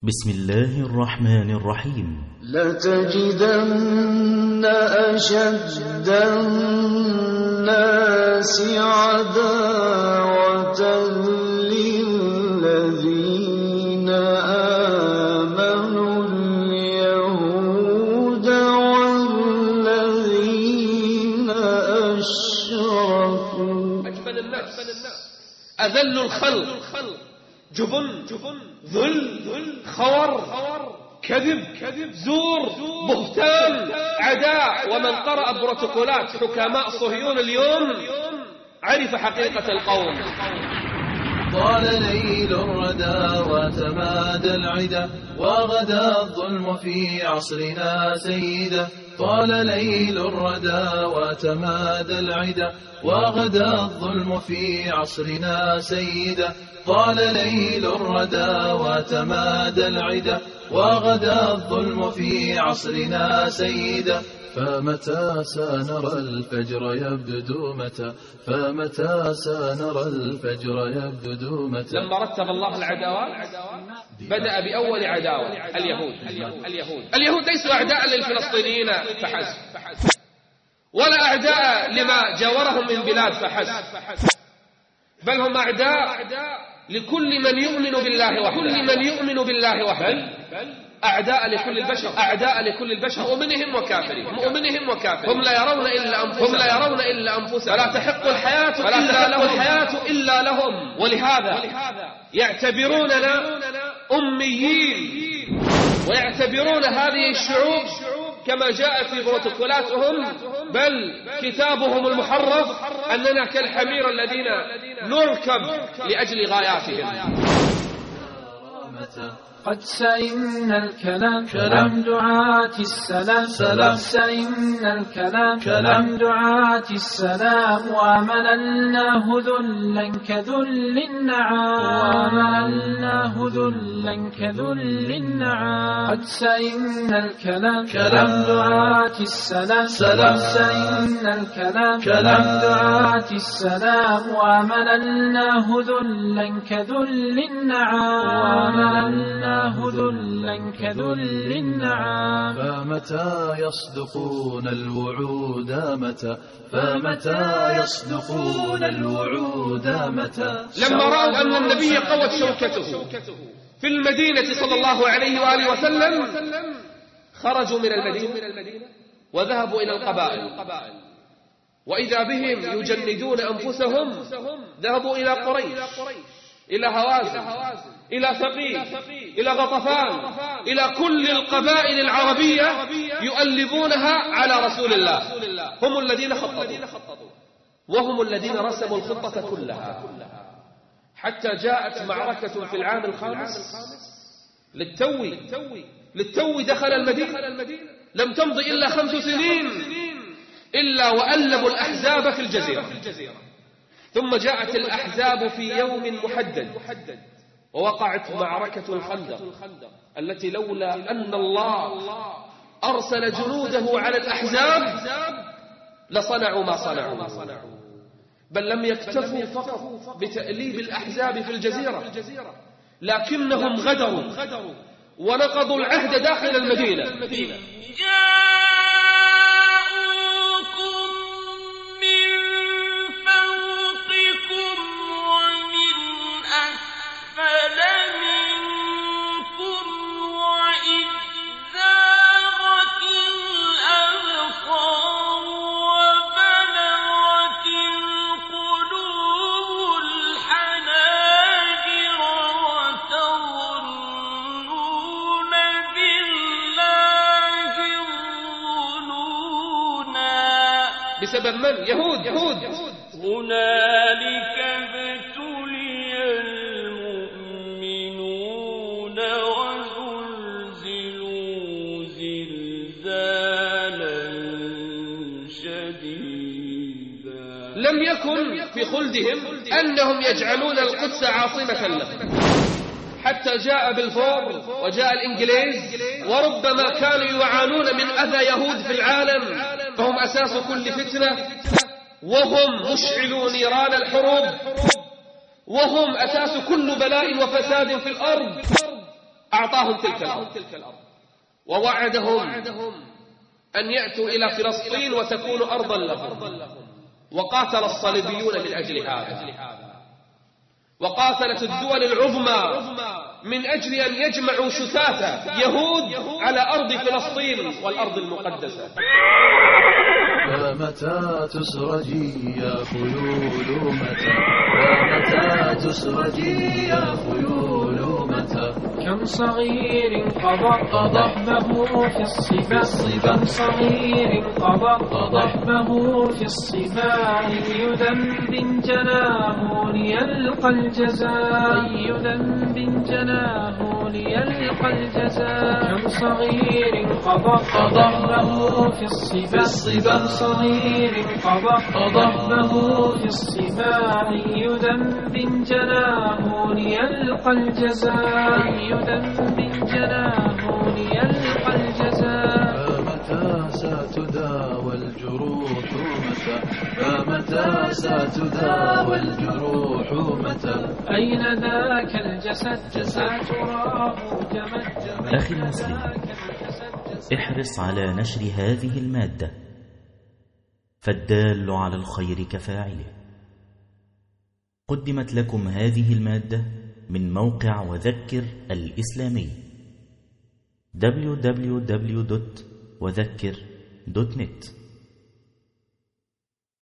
بسم الله الرحمن الرحيم. لتجدن أشد الناس عداوة للذين آمنوا اليهود والذين أشركوا. أجبن الناس أذل الخلق، جبن، ذل، خور، كذب، زور، بهتان، عداء. ومن قرأ بروتوكولات حكماء صهيون اليوم عرف حقيقة القوم. طال ليل الردى وتمادى العدا، وغدا الظلم في عصرنا سيدا. طال ليل الردى وتمادى العدا، وغدا الظلم في عصرنا سيدا. طال ليل الردى وتمادى العدا، وغدا الظلم في عصرنا سيدا. فمتى سنرى الفجر يبدو متى، فمتى سنرى الفجر يبدو متى. لما رتب الله العداوات بدأ بأول عداوة اليهود ليسوا أعداء للفلسطينيين فحسب، ولا أعداء لما جاورهم من بلاد فحسب، بل هم أعداء لكل من يؤمن بالله وحده، أعداء لكل البشر، مؤمنهم وكافرهم. هم لا يرون إلا أنفسهم، ولا تحق الحياة إلا لهم. ولهذا يعتبروننا أميين، ويعتبرون هذه الشعوب كما جاء في بروتوكولاتهم، بل كتابهم المحرف أننا كالحمير الذين نركب لأجل غاياتهم. قد سئمنا الكلام كلام دعاة السلام، سئمنا الكلام كلام دعاة السلام، ومللناه ذلا كذل النعام، قد سئمنا الكلام كلام دعاة السلام، سئمنا الكلام كلام دعاة السلام، ومللناه ذلا كذل النعام، ذلا كذل النعام. فمتى يصدقون الوعود متى، فمتى يصدقون الوعود متى. لما رأوا أن النبي قوت شوكته في المدينة صلى الله عليه وآله وسلم، خرجوا من المدينة وذهبوا إلى القبائل، وإذا بهم يجندون أنفسهم. ذهبوا إلى قريش، إلى هوازن، إلى ثقيف، إلى غطفان، إلى كل القبائل العربية يؤلبونها على رسول الله. هم الذين خططوا، وهم الذين رسموا الخطة كلها، حتى جاءت معركة في العام الخامس للتو دخل المدينة. لم تمض إلا 5 سنين إلا وألبوا الأحزاب في الجزيرة. ثم جاءت الأحزاب في يوم محدد، ووقعت معركة الخندق، التي لولا أن الله أرسل جنوده على الأحزاب لصنعوا ما صنعوا، بل لم يكتفوا فقط بتأليب الأحزاب في الجزيرة، لكنهم غدروا ونقضوا العهد داخل المدينة. بسبب من؟ يهود. هنالك ابتلي المؤمنون وزلزلوا زلزالا شديدا. لم يكن في خلدهم أنهم يجعلون القدس عاصمة لهم، حتى جاء بلفور وجاء الإنجليز، وربما كانوا يعانون من أذى يهود في العالم، فهم أساس كل فتنة، وهم مشعلوا نيران الحروب، وهم أساس كل بلاء وفساد في الأرض. فأعطاهم تلك الأرض ووعدهم أن يأتوا إلى فلسطين وتكون أرضا لهم. وقاتل الصليبيون من أجل هذا، وقاتلت الدول العظمى من أجل أن يجمعوا شتات يهود على أرض فلسطين والأرض المقدسة. فمتى تسرجي يا خيول متى، فمتى تسرجي يا خيول متى. كم صغير قضى ضحبه في الصبا، كم صغير قضى ضحبه في الصبا. أي ذنب جناه ليلقى الجزاء، أي ذنب جناه ليلقى الجزاء. كم صغير قضى ضحبه في الصبا، كم صغير قضى ضحبه في الصبا. أي ذنب جناه ليلقى الجزاء، أي ذنب جناه ليلقى الجزاء. فمتى ستداوى الجروح متى، فمتى ستداوى الجروح متى. أين ذاك الجسد تراه جمد. أخي المسلم، احرص على نشر هذه المادة، فالدال على الخير كفاعله. قدمت لكم هذه المادة من موقع وذكر الإسلامي www.وذكر.net.